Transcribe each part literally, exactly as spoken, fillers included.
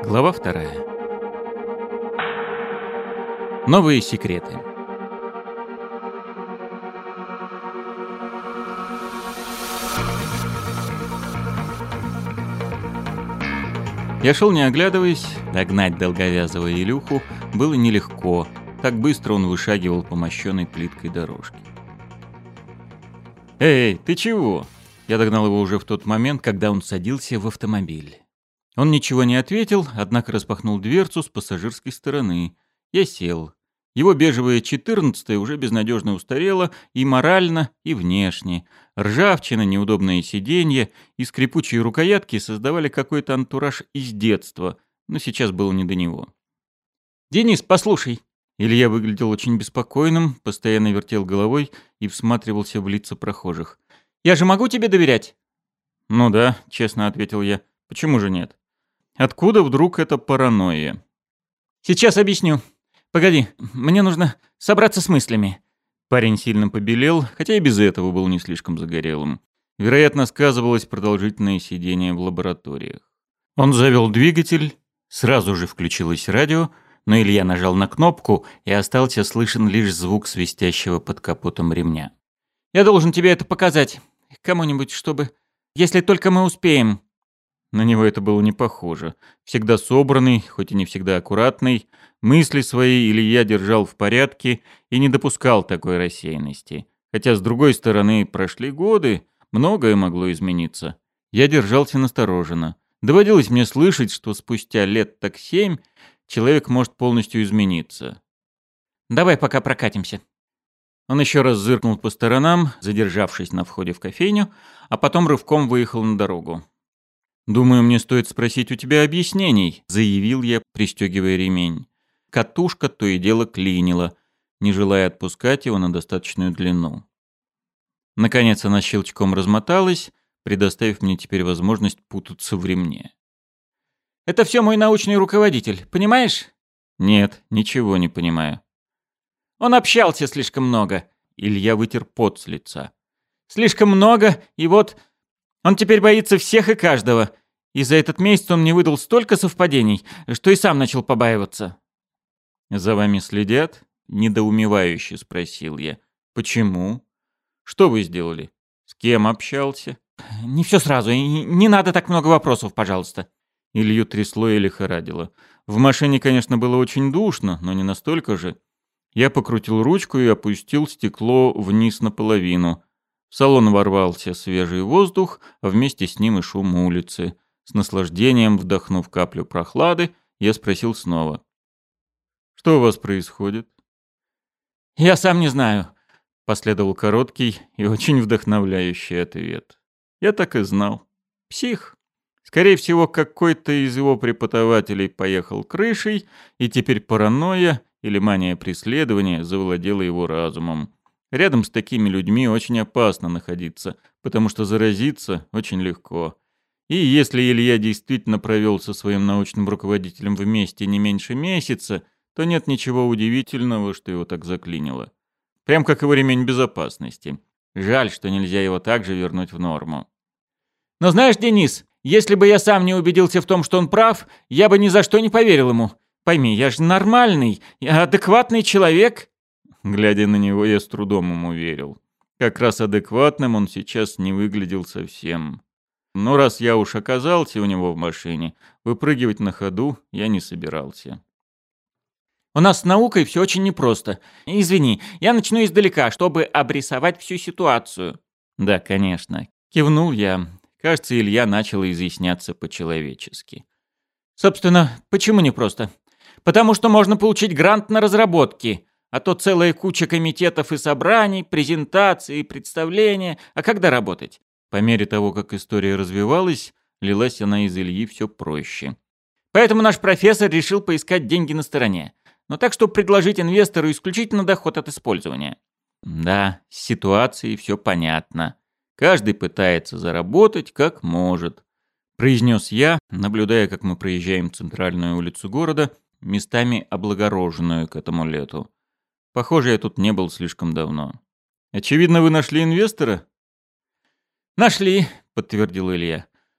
Глава вторая. Новые секреты. Я шел не оглядываясь, догнать долговязого Илюху было нелегко, так быстро он вышагивал по мощенной плиткой дорожке. «Эй, ты чего?» Я догнал его уже в тот момент, когда он садился в автомобиль. Он ничего не ответил, однако распахнул дверцу с пассажирской стороны. Я сел. Его бежевая четырнадцатая уже безнадежно устарела и морально, и внешне. Ржавчина, неудобные сиденья и скрипучие рукоятки создавали какой-то антураж из детства, но сейчас было не до него. «Денис, послушай!» Илья выглядел очень беспокойным, постоянно вертел головой и всматривался в лица прохожих. «Я же могу тебе доверять?» «Ну да», — честно ответил я. «Почему же нет? Откуда вдруг эта паранойя?» «Сейчас объясню. Погоди, мне нужно собраться с мыслями». Парень сильно побелел, хотя и без этого был не слишком загорелым. Вероятно, сказывалось продолжительное сидение в лабораториях. Он завел двигатель, сразу же включилось радио, но Илья нажал на кнопку, и остался слышен лишь звук свистящего под капотом ремня. «Я должен тебе это показать. Кому-нибудь, чтобы... Если только мы успеем». На него это было не похоже. Всегда собранный, хоть и не всегда аккуратный, мысли свои Илья держал в порядке и не допускал такой рассеянности. Хотя, с другой стороны, прошли годы, многое могло измениться. Я держался настороженно. Доводилось мне слышать, что спустя лет так семь человек может полностью измениться. «Давай пока прокатимся». Он еще раз зыркнул по сторонам, задержавшись на входе в кофейню, а потом рывком выехал на дорогу. «Думаю, мне стоит спросить у тебя объяснений», — заявил я, пристегивая ремень. Катушка то и дело клинила, не желая отпускать его на достаточную длину. Наконец она щелчком размоталась, предоставив мне теперь возможность путаться в ремне. «Это все мой научный руководитель, понимаешь?» «Нет, ничего не понимаю». «Он общался слишком много», — Илья вытер пот с лица. «Слишком много, и вот... Он теперь боится всех и каждого. И за этот месяц он мне выдал столько совпадений, что и сам начал побаиваться». «За вами следят?» — недоумевающе спросил я. «Почему? Что вы сделали? С кем общался?» «Не все сразу, и не надо так много вопросов, пожалуйста». Илью трясло и лихорадило. В машине, конечно, было очень душно, но не настолько же. Я покрутил ручку и опустил стекло вниз наполовину. В салон ворвался свежий воздух, а вместе с ним и шум улицы. С наслаждением вдохнув каплю прохлады, я спросил снова. «Что у вас происходит?» «Я сам не знаю», — последовал короткий и очень вдохновляющий ответ. Я так и знал. Псих. Скорее всего, какой-то из его преподавателей поехал крышей, и теперь паранойя или мания преследования завладела его разумом. Рядом с такими людьми очень опасно находиться, потому что заразиться очень легко. И если Илья действительно провел со своим научным руководителем вместе не меньше месяца, то нет ничего удивительного, что его так заклинило. Прям как его ремень безопасности. Жаль, что нельзя его также вернуть в норму. «Но знаешь, Денис, если бы я сам не убедился в том, что он прав, я бы ни за что не поверил ему. Пойми, я же нормальный, я адекватный человек». Глядя на него, я с трудом ему верил. Как раз адекватным он сейчас не выглядел совсем. Но раз я уж оказался у него в машине, выпрыгивать на ходу я не собирался. «У нас с наукой все очень непросто. Извини, я начну издалека, чтобы обрисовать всю ситуацию». «Да, конечно». Кивнул я. Кажется, Илья начал изъясняться по-человечески. «Собственно, почему непросто? Потому что можно получить грант на разработки. А то целая куча комитетов и собраний, презентаций, представления. А когда работать?» По мере того, как история развивалась, лилась она из Ильи все проще. «Поэтому наш профессор решил поискать деньги на стороне. Но так, чтобы предложить инвестору исключительно доход от использования». Да, с ситуацией все понятно. Каждый пытается заработать как может. Произнес я, наблюдая, как мы проезжаем центральную улицу города, местами облагороженную к этому лету. Похоже, я тут не был слишком давно. «Очевидно, вы нашли инвестора?» «Нашли», — подтвердил Илья.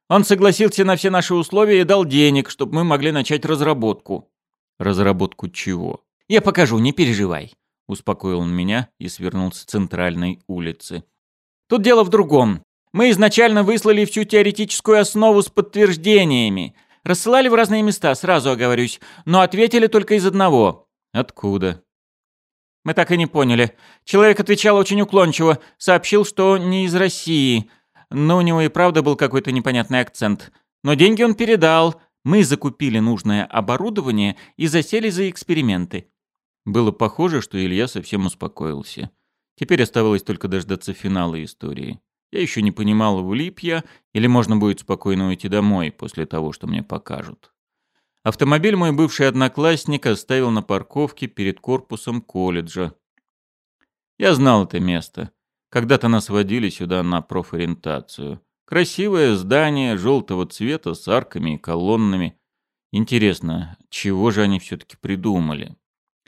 Он согласился на все наши условия и дал денег, чтобы мы могли начать разработку». «Разработку чего?» «Я покажу, не переживай», — успокоил он меня и свернул с центральной улицы. «Тут дело в другом. Мы изначально выслали всю теоретическую основу с подтверждениями. Рассылали в разные места, сразу оговорюсь, но ответили только из одного». «Откуда?» «Мы так и не поняли. Человек отвечал очень уклончиво, сообщил, что не из России, но у него и правда был какой-то непонятный акцент. Но деньги он передал. Мы закупили нужное оборудование и засели за эксперименты». Было похоже, что Илья совсем успокоился. Теперь оставалось только дождаться финала истории. Я еще не понимал, влип я, или можно будет спокойно уйти домой после того, что мне покажут. Автомобиль мой бывший одноклассник оставил на парковке перед корпусом колледжа. Я знал это место. Когда-то нас водили сюда на профориентацию. Красивое здание желтого цвета с арками и колоннами. Интересно, чего же они все-таки придумали?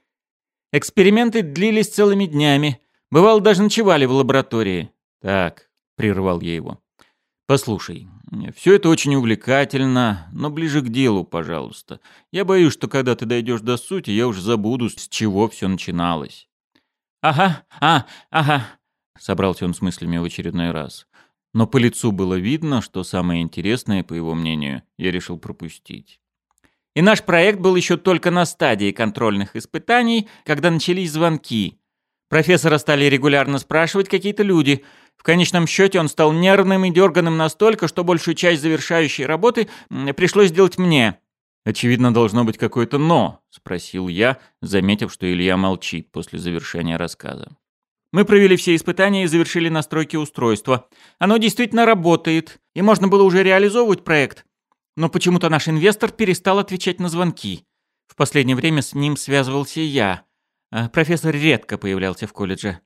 Эксперименты длились целыми днями. Бывало, даже ночевали в лаборатории. Так, прервал я его. Послушай, все это очень увлекательно, но ближе к делу, пожалуйста. Я боюсь, что когда ты дойдешь до сути, я уже забуду, с чего все начиналось. Ага, а, ага, собрался он с мыслями в очередной раз. Но по лицу было видно, что самое интересное, по его мнению, я решил пропустить. И наш проект был еще только на стадии контрольных испытаний, когда начались звонки. Профессора стали регулярно спрашивать какие-то люди. В конечном счете он стал нервным и дерганым настолько, что большую часть завершающей работы пришлось сделать мне. «Очевидно, должно быть какое-то «но», — спросил я, заметив, что Илья молчит после завершения рассказа. Мы провели все испытания и завершили настройки устройства. Оно действительно работает, и можно было уже реализовывать проект. Но почему-то наш инвестор перестал отвечать на звонки. В последнее время с ним связывался я. А профессор редко появлялся в колледже.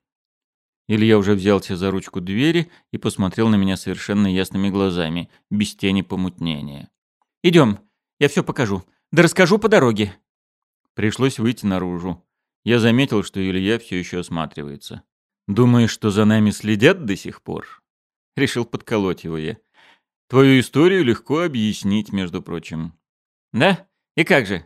Илья уже взялся за ручку двери и посмотрел на меня совершенно ясными глазами, без тени помутнения. «Идем, я все покажу. Да расскажу по дороге». Пришлось выйти наружу. Я заметил, что Илья все еще осматривается. «Думаешь, что за нами следят до сих пор?» Решил подколоть его я. «Твою историю легко объяснить, между прочим». «Да? И как же?»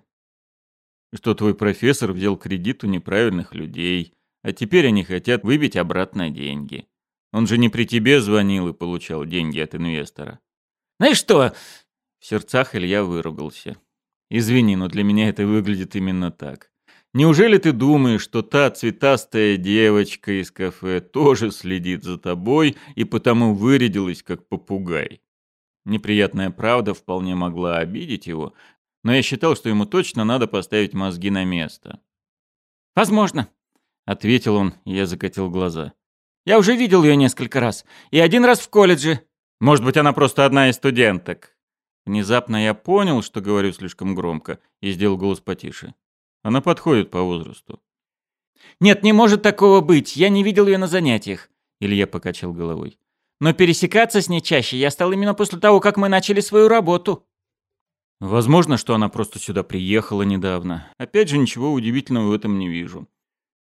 «Что твой профессор взял кредит у неправильных людей, а теперь они хотят выбить обратно деньги. Он же не при тебе звонил и получал деньги от инвестора». «Знаешь что?» В сердцах Илья выругался. «Извини, но для меня это выглядит именно так. Неужели ты думаешь, что та цветастая девочка из кафе тоже следит за тобой и потому вырядилась как попугай?» Неприятная правда вполне могла обидеть его, но я считал, что ему точно надо поставить мозги на место. «Возможно», — ответил он, и я закатил глаза. «Я уже видел ее несколько раз, и один раз в колледже. Может быть, она просто одна из студенток». Внезапно я понял, что говорю слишком громко, и сделал голос потише. Она подходит по возрасту. «Нет, не может такого быть, я не видел ее на занятиях», — Илья покачал головой. «Но пересекаться с ней чаще я стал именно после того, как мы начали свою работу». Возможно, что она просто сюда приехала недавно. Опять же, ничего удивительного в этом не вижу.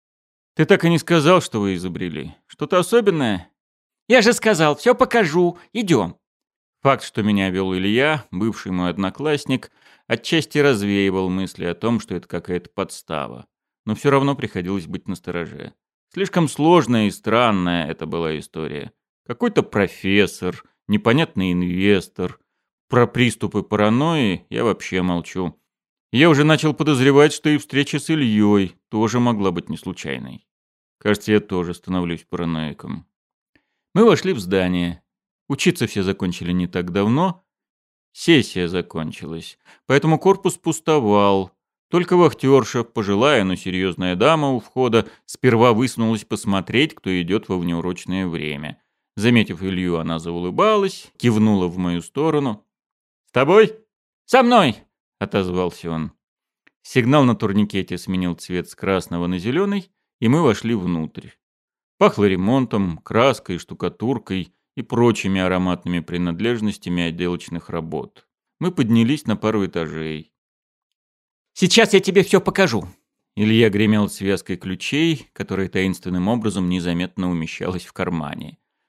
Ты так и не сказал, что вы изобрели. Что-то особенное? Я же сказал, все покажу. Идем. Факт, что меня вел Илья, бывший мой одноклассник, отчасти развеивал мысли о том, что это какая-то подстава. Но все равно приходилось быть настороже. Слишком сложная и странная это была история. Какой-то профессор, непонятный инвестор. Про приступы паранойи я вообще молчу. Я уже начал подозревать, что и встреча с Ильей тоже могла быть не случайной. Кажется, я тоже становлюсь параноиком. Мы вошли в здание. Учиться все закончили не так давно. Сессия закончилась, поэтому корпус пустовал. Только вахтерша, пожилая, но серьезная дама у входа, сперва высунулась посмотреть, кто идет во внеурочное время. Заметив Илью, она заулыбалась, кивнула в мою сторону. «С тобой?» «Со мной!» — отозвался он. Сигнал на турникете сменил цвет с красного на зеленый, и мы вошли внутрь. Пахло ремонтом, краской, штукатуркой и прочими ароматными принадлежностями отделочных работ. Мы поднялись на пару этажей. «Сейчас я тебе все покажу!» Илья гремел связкой ключей, которая таинственным образом незаметно умещалась в кармане.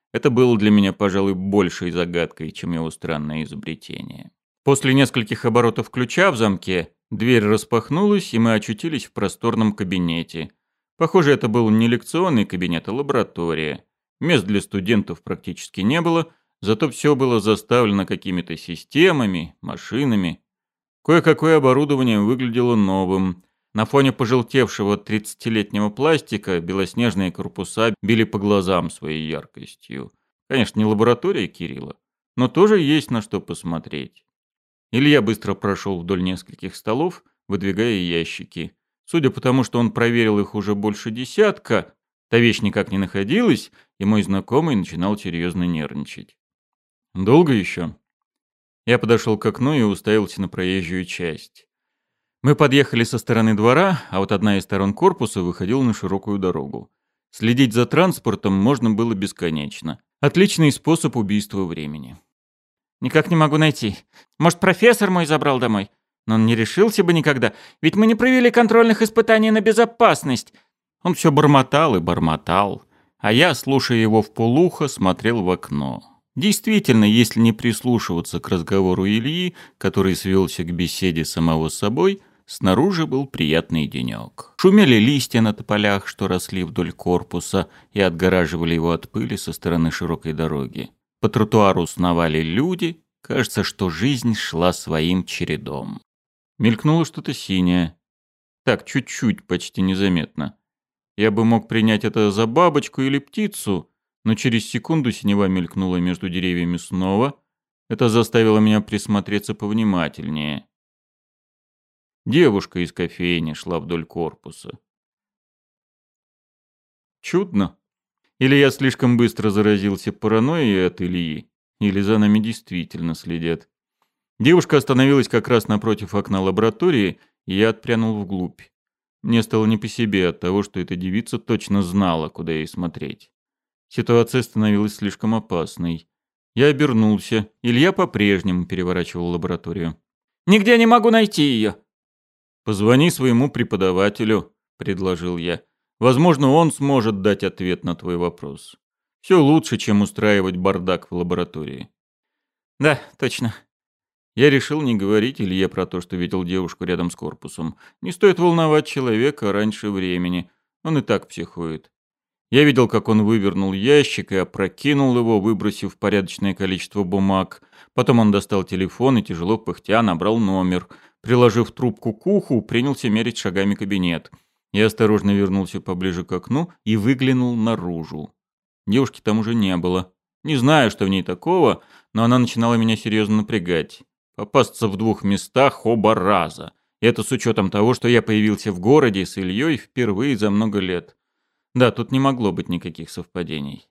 Это было для меня, пожалуй, большей загадкой, чем его странное изобретение. После нескольких оборотов ключа в замке дверь распахнулась, и мы очутились в просторном кабинете. Похоже, это был не лекционный кабинет, а лаборатория. Мест для студентов практически не было, зато все было заставлено какими-то системами, машинами. Кое-какое оборудование выглядело новым. На фоне пожелтевшего тридцатилетнего пластика белоснежные корпуса били по глазам своей яркостью. Конечно, не лаборатория Кирилла, но тоже есть на что посмотреть. Илья быстро прошел вдоль нескольких столов, выдвигая ящики. Судя по тому, что он проверил их уже больше десятка, та вещь никак не находилась, и мой знакомый начинал серьезно нервничать. «Долго еще?» Я подошел к окну и уставился на проезжую часть. Мы подъехали со стороны двора, а вот одна из сторон корпуса выходила на широкую дорогу. Следить за транспортом можно было бесконечно. Отличный способ убийства времени. «Никак не могу найти. Может, профессор мой забрал домой? Но он не решился бы никогда, ведь мы не провели контрольных испытаний на безопасность». Он все бормотал и бормотал, а я, слушая его вполуха, смотрел в окно. Действительно, если не прислушиваться к разговору Ильи, который свелся к беседе самого с собой, снаружи был приятный денек. Шумели листья на тополях, что росли вдоль корпуса и отгораживали его от пыли со стороны широкой дороги. По тротуару сновали люди, кажется, что жизнь шла своим чередом. Мелькнуло что-то синее. Так, чуть-чуть, почти незаметно. Я бы мог принять это за бабочку или птицу, но через секунду синева мелькнула между деревьями снова. Это заставило меня присмотреться повнимательнее. Девушка из кофейни шла вдоль корпуса. Чудно. Или я слишком быстро заразился паранойей от Ильи, или за нами действительно следят. Девушка остановилась как раз напротив окна лаборатории, и я отпрянул вглубь. Мне стало не по себе от того, что эта девица точно знала, куда ей смотреть. Ситуация становилась слишком опасной. Я обернулся. Илья по-прежнему переворачивал лабораторию. «Нигде не могу найти ее!» «Позвони своему преподавателю», — предложил я. «Возможно, он сможет дать ответ на твой вопрос. Все лучше, чем устраивать бардак в лаборатории». «Да, точно». Я решил не говорить Илье про то, что видел девушку рядом с корпусом. Не стоит волновать человека раньше времени. Он и так психует. Я видел, как он вывернул ящик и опрокинул его, выбросив порядочное количество бумаг. Потом он достал телефон и, тяжело пыхтя, набрал номер. Приложив трубку к уху, принялся мерить шагами кабинет. Я осторожно вернулся поближе к окну и выглянул наружу. Девушки там уже не было. Не знаю, что в ней такого, но она начинала меня серьезно напрягать. Попасться в двух местах оба раза. И это с учетом того, что я появился в городе с Ильей впервые за много лет. Да, тут не могло быть никаких совпадений.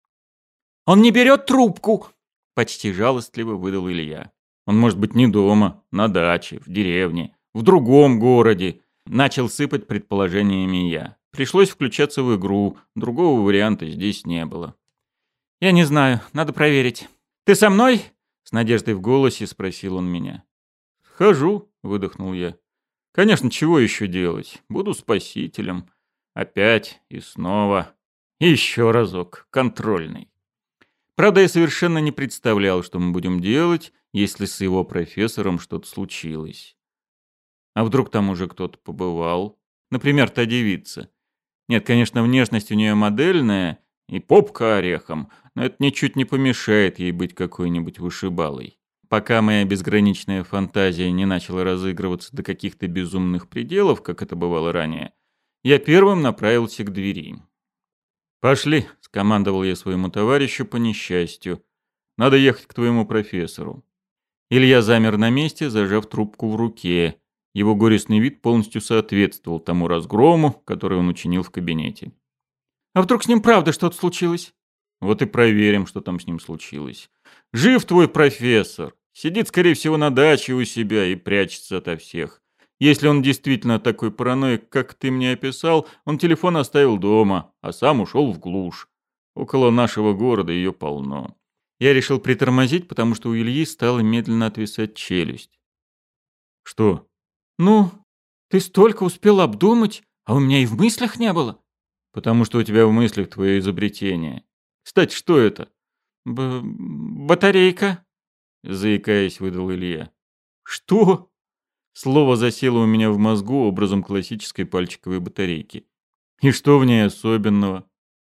«Он не берет трубку!» — почти жалостливо выдал Илья. «Он может быть не дома, на даче, в деревне, в другом городе», — начал сыпать предположениями я. Пришлось включаться в игру, другого варианта здесь не было. «Я не знаю, надо проверить. Ты со мной?» — с надеждой в голосе спросил он меня. «Хожу», — выдохнул я. «Конечно, чего еще делать? Буду спасителем. Опять и снова. И еще разок. Контрольный». Правда, я совершенно не представлял, что мы будем делать, если с его профессором что-то случилось. А вдруг там уже кто-то побывал? Например, та девица. Нет, конечно, внешность у нее модельная и попка орехом, но это ничуть не помешает ей быть какой-нибудь вышибалой. Пока моя безграничная фантазия не начала разыгрываться до каких-то безумных пределов, как это бывало ранее, я первым направился к двери. «Пошли», — скомандовал я своему товарищу по несчастью. «Надо ехать к твоему профессору». Илья замер на месте, зажав трубку в руке. Его горестный вид полностью соответствовал тому разгрому, который он учинил в кабинете. «А вдруг с ним правда что-то случилось?» «Вот и проверим, что там с ним случилось. Жив твой профессор. Сидит, скорее всего, на даче у себя и прячется ото всех. Если он действительно такой параноик, как ты мне описал, он телефон оставил дома, а сам ушел в глушь. Около нашего города ее полно». Я решил притормозить, потому что у Ильи стала медленно отвисать челюсть. «Что?» «Ну, ты столько успел обдумать, а у меня и в мыслях не было». «Потому что у тебя в мыслях твое изобретение. Кстати, что это? Б батарейка, заикаясь, выдал Илья. Что? Слово засело у меня в мозгу образом классической пальчиковой батарейки. И что в ней особенного?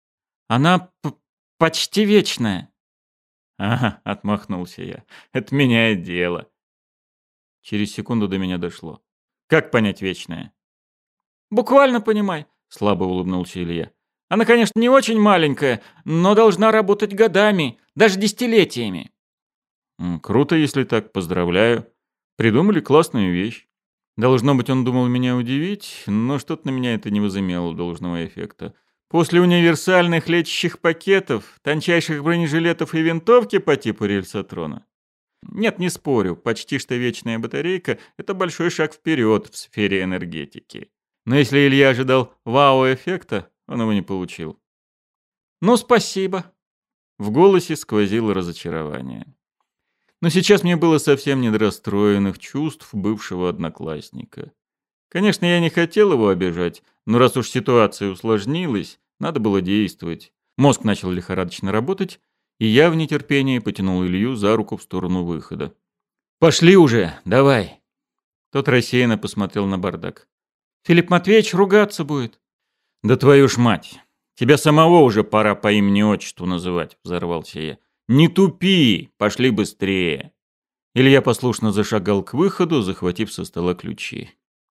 Она п почти вечная. Ага, отмахнулся я. Это меняет дело. Через секунду до меня дошло. Как понять вечное? Буквально понимай, слабо улыбнулся Илья. Она, конечно, не очень маленькая, но должна работать годами, даже десятилетиями. М, Круто, если так, поздравляю. Придумали классную вещь. Должно быть, он думал меня удивить, но что-то на меня это не возымело должного эффекта. После универсальных лечащих пакетов, тончайших бронежилетов и винтовки по типу рельсотрона. Нет, не спорю, почти что вечная батарейка — это большой шаг вперед в сфере энергетики. Но если Илья ожидал вау-эффекта, он его не получил. «Ну, спасибо». В голосе сквозило разочарование. Но сейчас мне было совсем не до расстроенных чувств бывшего одноклассника. Конечно, я не хотел его обижать, но раз уж ситуация усложнилась, надо было действовать. Мозг начал лихорадочно работать, и я в нетерпении потянул Илью за руку в сторону выхода. «Пошли уже, давай!» Тот рассеянно посмотрел на бардак. «Филипп Матвеевич ругаться будет». «Да твою ж мать! Тебя самого уже пора по имени-отчеству называть», — взорвался я. «Не тупи! Пошли быстрее!» Илья послушно зашагал к выходу, захватив со стола ключи.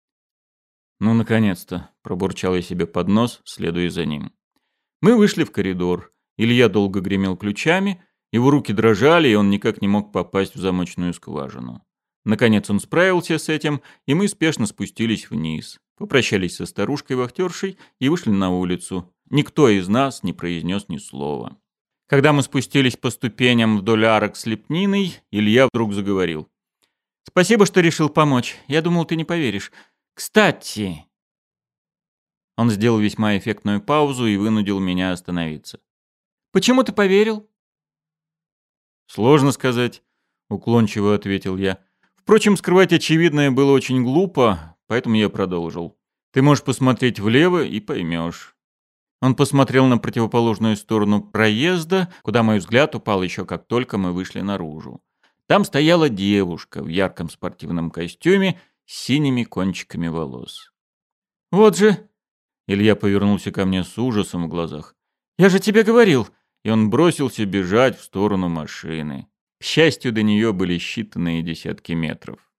«Ну, наконец-то!» — пробурчал я себе под нос, следуя за ним. Мы вышли в коридор. Илья долго гремел ключами, его руки дрожали, и он никак не мог попасть в замочную скважину. Наконец он справился с этим, и мы спешно спустились вниз, попрощались со старушкой-вахтершей и вышли на улицу. Никто из нас не произнес ни слова. Когда мы спустились по ступеням вдоль арок с лепниной, Илья вдруг заговорил. «Спасибо, что решил помочь. Я думал, ты не поверишь. Кстати...» Он сделал весьма эффектную паузу и вынудил меня остановиться. «Почему ты поверил?» «Сложно сказать», — уклончиво ответил я. Впрочем, скрывать очевидное было очень глупо, поэтому я продолжил. «Ты можешь посмотреть влево и поймешь». Он посмотрел на противоположную сторону проезда, куда мой взгляд упал еще как только мы вышли наружу. Там стояла девушка в ярком спортивном костюме с синими кончиками волос. «Вот же!» — Илья повернулся ко мне с ужасом в глазах. «Я же тебе говорил!» И он бросился бежать в сторону машины. К счастью, до нее были считанные десятки метров.